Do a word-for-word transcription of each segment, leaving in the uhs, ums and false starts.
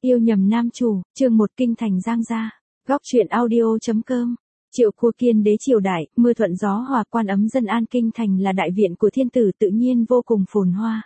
Yêu nhầm nam chủ, chương một kinh thành Giang gia. Góc truyện audio chấm com. Triệu Cua Kiên đế triều đại, mưa thuận gió hòa, quan ấm dân an, kinh thành là đại viện của thiên tử, tự nhiên vô cùng phồn hoa.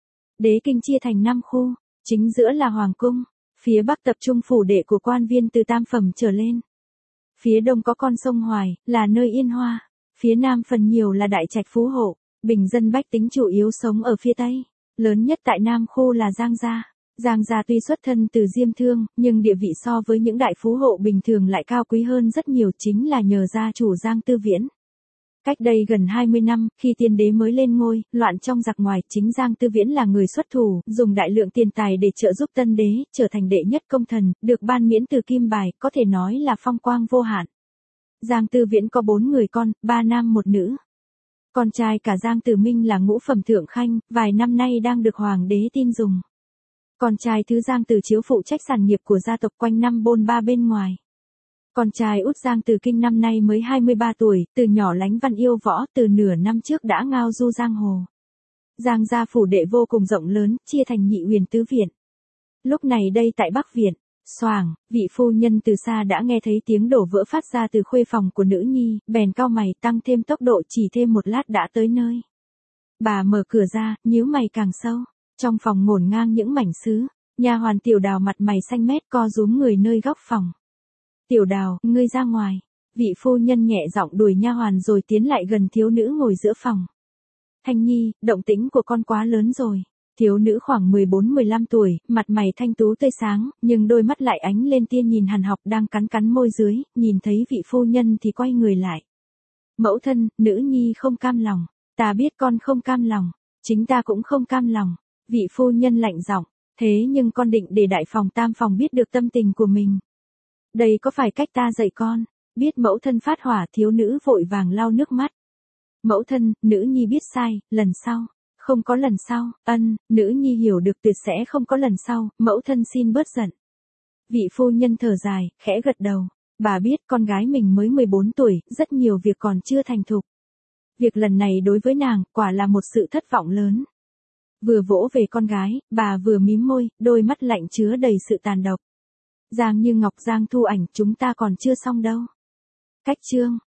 Đế kinh chia thành năm khu, chính giữa là hoàng cung, phía bắc tập trung phủ đệ của quan viên từ tam phẩm trở lên. Phía đông có con sông Hoài, là nơi yên hoa, phía nam phần nhiều là đại trạch phú hộ, bình dân bách tính chủ yếu sống ở phía tây. Lớn nhất tại nam khu là Giang gia. Giang gia tuy xuất thân từ Diêm Thương, nhưng địa vị so với những đại phú hộ bình thường lại cao quý hơn rất nhiều, chính là nhờ gia chủ Giang Tư Viễn. Cách đây gần hai mươi năm, khi tiên đế mới lên ngôi, loạn trong giặc ngoài, chính Giang Tư Viễn là người xuất thủ, dùng đại lượng tiền tài để trợ giúp tân đế, trở thành đệ nhất công thần, được ban miễn từ kim bài, có thể nói là phong quang vô hạn. Giang Tư Viễn có bốn người con, ba nam một nữ. Con trai cả Giang Tử Minh là ngũ phẩm thượng khanh, vài năm nay đang được hoàng đế tin dùng. Con trai thứ Giang Tử Chiếu phụ trách sản nghiệp của gia tộc, quanh năm bôn ba bên ngoài. Con trai út Giang Tử Kinh năm nay mới hai mươi ba tuổi, từ nhỏ lánh văn yêu võ, từ nửa năm trước đã ngao du giang hồ. Giang gia phủ đệ vô cùng rộng lớn, chia thành nhị huyền tứ viện. Lúc này đây tại Bắc viện, xoàng, vị phu nhân từ xa đã nghe thấy tiếng đổ vỡ phát ra từ khuê phòng của nữ nhi, bèn cau mày tăng thêm tốc độ, chỉ thêm một lát đã tới nơi. Bà mở cửa ra, nhíu mày càng sâu. Trong phòng ngổn ngang những mảnh sứ, nha hoàn Tiểu Đào mặt mày xanh mét co rúm người nơi góc phòng. Tiểu Đào, ngươi ra ngoài. Vị phu nhân nhẹ giọng đuổi nha hoàn rồi tiến lại gần thiếu nữ ngồi giữa phòng. Thanh Nhi, động tĩnh của con quá lớn rồi. Thiếu nữ khoảng mười bốn mười lăm tuổi, mặt mày thanh tú tươi sáng, nhưng đôi mắt lại ánh lên tia nhìn hàn học, đang cắn cắn môi dưới, nhìn thấy vị phu nhân thì quay người lại. Mẫu thân, nữ nhi không cam lòng. Ta biết con không cam lòng, chính ta cũng không cam lòng. Vị phu nhân lạnh giọng, thế nhưng con định để đại phòng tam phòng biết được tâm tình của mình. Đây có phải cách ta dạy con? Biết mẫu thân phát hỏa, thiếu nữ vội vàng lau nước mắt. Mẫu thân, nữ nhi biết sai, lần sau. Không có lần sau, ân, nữ nhi hiểu được, tuyệt sẽ không có lần sau, mẫu thân xin bớt giận. Vị phu nhân thở dài, khẽ gật đầu. Bà biết con gái mình mới mười bốn tuổi, rất nhiều việc còn chưa thành thục. Việc lần này đối với nàng, quả là một sự thất vọng lớn. Vừa vỗ về con gái, bà vừa mím môi, đôi mắt lạnh chứa đầy sự tàn độc. Giang Như Ngọc, Giang Thu Ảnh, chúng ta còn chưa xong đâu. Cách chương.